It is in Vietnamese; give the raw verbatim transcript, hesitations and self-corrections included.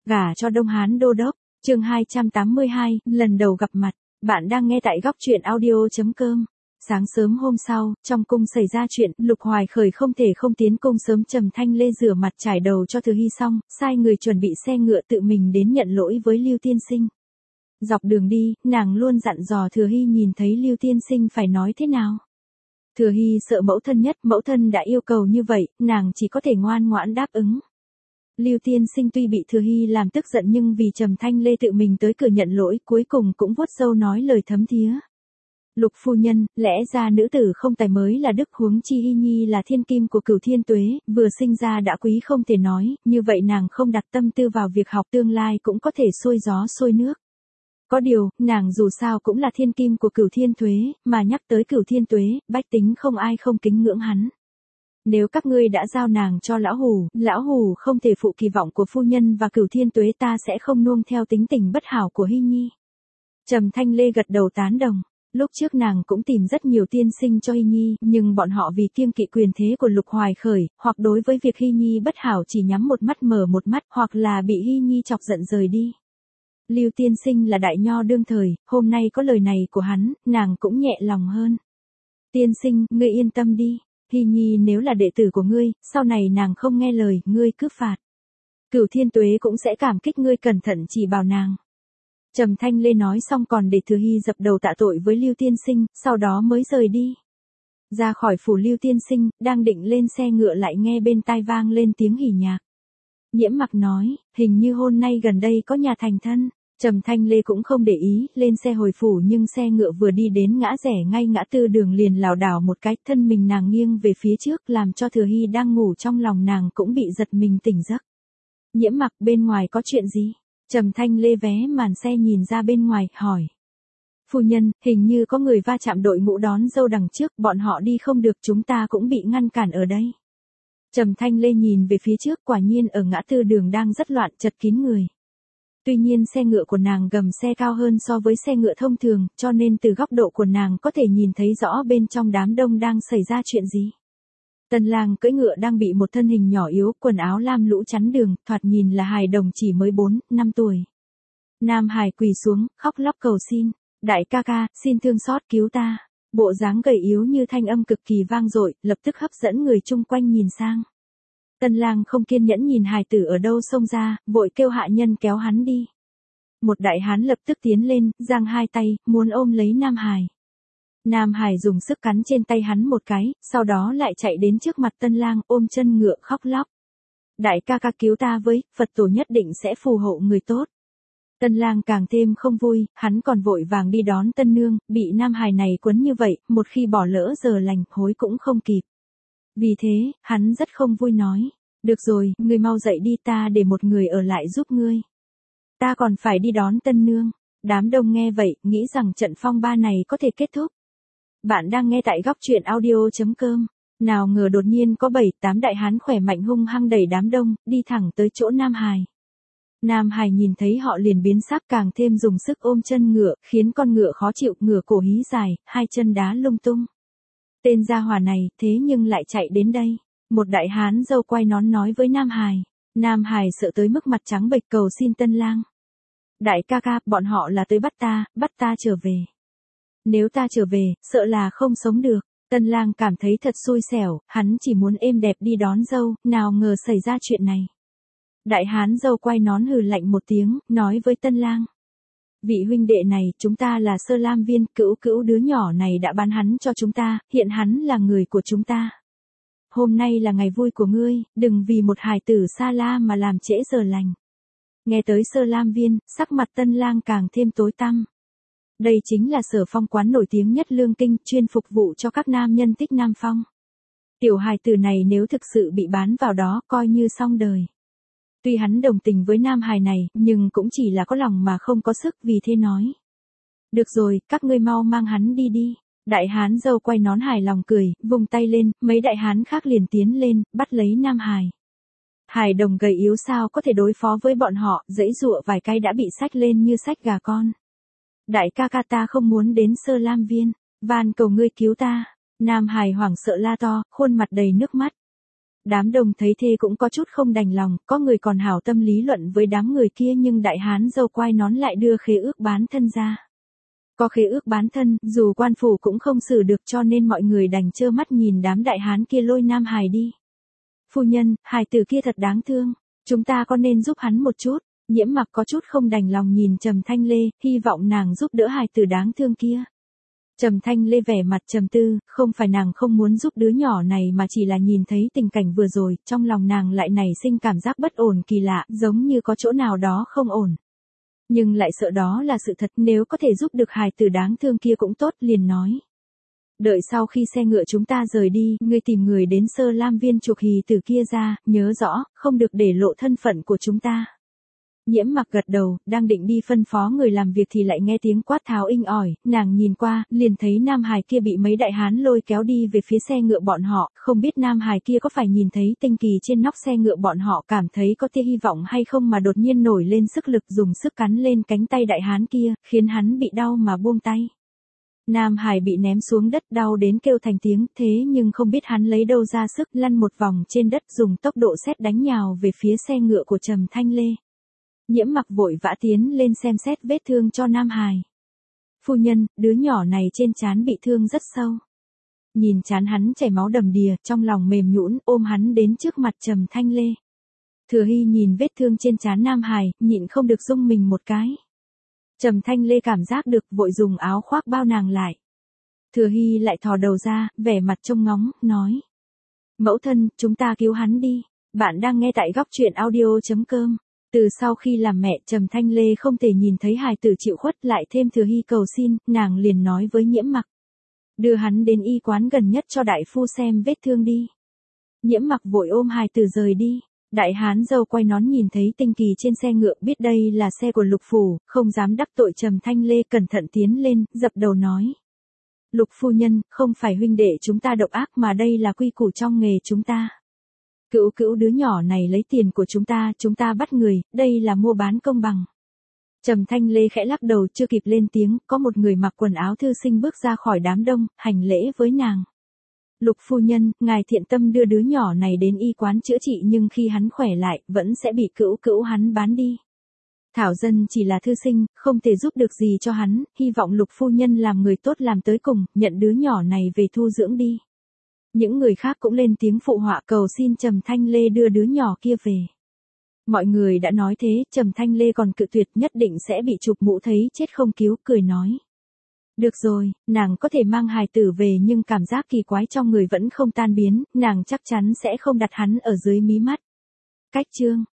Gả cho Đông Hán Đô Đốc, chương hai trăm tám mươi hai, lần đầu gặp mặt. Bạn đang nghe tại góc truyện audio chấm com. Sáng sớm hôm sau, trong cung xảy ra chuyện, Lục Hoài Khởi không thể không tiến cung sớm. Trầm Thanh Lê rửa mặt trải đầu cho Thừa Hy xong, sai người chuẩn bị xe ngựa tự mình đến nhận lỗi với Lưu Tiên Sinh. Dọc đường đi, nàng luôn dặn dò Thừa Hy nhìn thấy Lưu Tiên Sinh phải nói thế nào. Thừa Hy sợ mẫu thân nhất, mẫu thân đã yêu cầu như vậy, nàng chỉ có thể ngoan ngoãn đáp ứng. Lưu Tiên Sinh tuy bị Thừa Hy làm tức giận nhưng vì Trầm Thanh Lê tự mình tới cửa nhận lỗi, cuối cùng cũng vuốt râu nói lời thấm thía. Lục phu nhân, lẽ ra nữ tử không tài mới là đức, huống chi Hy Nhi là thiên kim của Cửu Thiên Tuế, vừa sinh ra đã quý không thể nói, như vậy nàng không đặt tâm tư vào việc học tương lai cũng có thể xuôi gió xuôi nước. Có điều, nàng dù sao cũng là thiên kim của Cửu Thiên Tuế, mà nhắc tới Cửu Thiên Tuế, bách tính không ai không kính ngưỡng hắn. Nếu các ngươi đã giao nàng cho lão hủ, lão hủ không thể phụ kỳ vọng của phu nhân và Cửu Thiên Tuế, ta sẽ không nuông theo tính tình bất hảo của Hy Nhi. Trầm Thanh Lê gật đầu tán đồng. Lúc trước nàng cũng tìm rất nhiều tiên sinh cho Hy Nhi, nhưng bọn họ vì kiêng kỵ quyền thế của Lục Hoài Khởi, hoặc đối với việc Hy Nhi bất hảo chỉ nhắm một mắt mở một mắt, hoặc là bị Hy Nhi chọc giận rời đi. Lưu Tiên Sinh là đại nho đương thời, hôm nay có lời này của hắn, nàng cũng nhẹ lòng hơn. Tiên Sinh, ngươi yên tâm đi. Hy Nhi nếu là đệ tử của ngươi, sau này nàng không nghe lời, ngươi cứ phạt. Cửu Thiên Tuế cũng sẽ cảm kích ngươi cẩn thận chỉ bảo nàng. Trầm Thanh Lê nói xong còn để Thừa Hy dập đầu tạ tội với Lưu Tiên Sinh, sau đó mới rời đi. Ra khỏi phủ Lưu Tiên Sinh, đang định lên xe ngựa lại nghe bên tai vang lên tiếng hỉ nhạc. Nhiễm Mặc nói, hình như hôm nay gần đây có nhà thành thân. Trầm Thanh Lê cũng không để ý, lên xe hồi phủ nhưng xe ngựa vừa đi đến ngã rẽ ngay ngã tư đường liền lảo đảo một cái, thân mình nàng nghiêng về phía trước làm cho Thừa Hy đang ngủ trong lòng nàng cũng bị giật mình tỉnh giấc. Nhiễm Mặc, bên ngoài có chuyện gì? Trầm Thanh Lê vé màn xe nhìn ra bên ngoài, hỏi. Phu nhân, hình như có người va chạm đội ngũ đón dâu đằng trước, bọn họ đi không được, chúng ta cũng bị ngăn cản ở đây. Trầm Thanh Lê nhìn về phía trước, quả nhiên ở ngã tư đường đang rất loạn, chật kín người. Tuy nhiên xe ngựa của nàng gầm xe cao hơn so với xe ngựa thông thường, cho nên từ góc độ của nàng có thể nhìn thấy rõ bên trong đám đông đang xảy ra chuyện gì. Tân lang cưỡi ngựa đang bị một thân hình nhỏ yếu, quần áo lam lũ chắn đường, thoạt nhìn là hài đồng chỉ mới bốn, năm tuổi. Nam hài quỳ xuống, khóc lóc cầu xin, đại ca ca, xin thương xót cứu ta. Bộ dáng gầy yếu như thanh âm cực kỳ vang dội, lập tức hấp dẫn người chung quanh nhìn sang. Tân lang không kiên nhẫn nhìn hài tử ở đâu xông ra, vội kêu hạ nhân kéo hắn đi. Một đại hán lập tức tiến lên, giang hai tay, muốn ôm lấy Nam hài. Nam hài dùng sức cắn trên tay hắn một cái, sau đó lại chạy đến trước mặt tân lang, ôm chân ngựa khóc lóc. Đại ca ca cứu ta với, Phật tổ nhất định sẽ phù hộ người tốt. Tân lang càng thêm không vui, hắn còn vội vàng đi đón tân nương, bị nam hài này quấn như vậy, một khi bỏ lỡ giờ lành, hối cũng không kịp. Vì thế, hắn rất không vui nói, được rồi, ngươi mau dậy đi, ta để một người ở lại giúp ngươi. Ta còn phải đi đón tân nương. Đám đông nghe vậy, nghĩ rằng trận phong ba này có thể kết thúc. Bạn đang nghe tại góc truyện audio chấm com. Nào ngờ đột nhiên có bảy, tám đại hán khỏe mạnh hung hăng đẩy đám đông, đi thẳng tới chỗ Nam hài. Nam hài nhìn thấy họ liền biến sắc, càng thêm dùng sức ôm chân ngựa, khiến con ngựa khó chịu, ngựa cổ hí dài, hai chân đá lung tung. Tên gia hỏa này, thế nhưng lại chạy đến đây. Một đại hán râu quai nón nói với Nam hài. Nam hài sợ tới mức mặt trắng bệch cầu xin tân lang. Đại ca ca, bọn họ là tới bắt ta, bắt ta trở về. Nếu ta trở về, sợ là không sống được. Tân lang cảm thấy thật xui xẻo, hắn chỉ muốn êm đẹp đi đón dâu, nào ngờ xảy ra chuyện này. Đại hán dâu quai nón hừ lạnh một tiếng, nói với tân lang. Vị huynh đệ này, chúng ta là Sơ Lam Viên, cữu cữu đứa nhỏ này đã bán hắn cho chúng ta, hiện hắn là người của chúng ta. Hôm nay là ngày vui của ngươi, đừng vì một hài tử xa la mà làm trễ giờ lành. Nghe tới Sơ Lam Viên, sắc mặt tân lang càng thêm tối tăm. Đây chính là Sở Phong quán nổi tiếng nhất Lương Kinh, chuyên phục vụ cho các nam nhân thích nam phong. Tiểu hài tử này nếu thực sự bị bán vào đó, coi như xong đời. Tuy hắn đồng tình với nam hài này, nhưng cũng chỉ là có lòng mà không có sức, vì thế nói. Được rồi, các ngươi mau mang hắn đi đi. Đại hán dâu quay nón hài lòng cười, vùng tay lên, mấy đại hán khác liền tiến lên, bắt lấy nam hài. Hài đồng gầy yếu sao có thể đối phó với bọn họ, giãy giụa vài cái đã bị xách lên như xách gà con. Đại ca ca, ta không muốn đến Sơ Lam Viên, van cầu ngươi cứu ta. Nam hài hoảng sợ la to, khuôn mặt đầy nước mắt. Đám đông thấy thế cũng có chút không đành lòng, có người còn hảo tâm lý luận với đám người kia nhưng đại hán dâu quai nón lại đưa khế ước bán thân ra. Có khế ước bán thân, dù quan phủ cũng không xử được cho nên mọi người đành trơ mắt nhìn đám đại hán kia lôi Nam Hải đi. Phu nhân, hài tử kia thật đáng thương, chúng ta có nên giúp hắn một chút? Nhiễm Mặc có chút không đành lòng nhìn Trầm Thanh Lê, hy vọng nàng giúp đỡ hài tử đáng thương kia. Trầm Thanh Lê vẻ mặt trầm tư, không phải nàng không muốn giúp đứa nhỏ này mà chỉ là nhìn thấy tình cảnh vừa rồi, trong lòng nàng lại nảy sinh cảm giác bất ổn kỳ lạ, giống như có chỗ nào đó không ổn. Nhưng lại sợ đó là sự thật, nếu có thể giúp được hài tử đáng thương kia cũng tốt, liền nói. Đợi sau khi xe ngựa chúng ta rời đi, ngươi tìm người đến Sơ Lam Viên chuộc hài tử kia ra, nhớ rõ, không được để lộ thân phận của chúng ta. Nhiễm Mặc gật đầu, đang định đi phân phó người làm việc thì lại nghe tiếng quát tháo inh ỏi, nàng nhìn qua, liền thấy Nam Hải kia bị mấy đại hán lôi kéo đi về phía xe ngựa bọn họ, không biết Nam Hải kia có phải nhìn thấy tinh kỳ trên nóc xe ngựa bọn họ cảm thấy có tia hy vọng hay không mà đột nhiên nổi lên sức lực dùng sức cắn lên cánh tay đại hán kia, khiến hắn bị đau mà buông tay. Nam Hải bị ném xuống đất đau đến kêu thành tiếng, thế nhưng không biết hắn lấy đâu ra sức lăn một vòng trên đất dùng tốc độ sét đánh nhào về phía xe ngựa của Trầm Thanh Lê. Nhiễm Mặc vội vã tiến lên xem xét vết thương cho Nam Hải. Phu nhân, đứa nhỏ này trên trán bị thương rất sâu. Nhìn trán hắn chảy máu đầm đìa, trong lòng mềm nhũn, ôm hắn đến trước mặt Trầm Thanh Lê. Thừa Hy nhìn vết thương trên trán Nam Hải, nhịn không được rung mình một cái. Trầm Thanh Lê cảm giác được, vội dùng áo khoác bao nàng lại. Thừa Hy lại thò đầu ra, vẻ mặt trông ngóng, nói. Mẫu thân, chúng ta cứu hắn đi. Bạn đang nghe tại góc truyện audio chấm com. Từ sau khi làm mẹ, Trầm Thanh Lê không thể nhìn thấy hài tử chịu khuất, lại thêm Thừa Hy cầu xin, nàng liền nói với Nhiễm Mặc. Đưa hắn đến y quán gần nhất cho đại phu xem vết thương đi. Nhiễm Mặc vội ôm hài tử rời đi. Đại hán dâu quay nón nhìn thấy tinh kỳ trên xe ngựa, biết đây là xe của Lục phủ, không dám đắc tội Trầm Thanh Lê, cẩn thận tiến lên, dập đầu nói. Lục phu nhân, không phải huynh đệ chúng ta độc ác mà đây là quy củ trong nghề chúng ta. Cữu cữu đứa nhỏ này lấy tiền của chúng ta, chúng ta bắt người, đây là mua bán công bằng. Trầm Thanh Lê khẽ lắc đầu, chưa kịp lên tiếng, có một người mặc quần áo thư sinh bước ra khỏi đám đông, hành lễ với nàng. Lục phu nhân, ngài thiện tâm đưa đứa nhỏ này đến y quán chữa trị nhưng khi hắn khỏe lại, vẫn sẽ bị cữu cữu hắn bán đi. Thảo dân chỉ là thư sinh, không thể giúp được gì cho hắn, hy vọng Lục phu nhân làm người tốt làm tới cùng, nhận đứa nhỏ này về thu dưỡng đi. Những người khác cũng lên tiếng phụ họa cầu xin Trầm Thanh Lê đưa đứa nhỏ kia về. Mọi người đã nói thế, Trầm Thanh Lê còn cự tuyệt, nhất định sẽ bị chụp mũ thấy chết không cứu, cười nói. Được rồi, nàng có thể mang hài tử về nhưng cảm giác kỳ quái trong người vẫn không tan biến, nàng chắc chắn sẽ không đặt hắn ở dưới mí mắt. Cách chương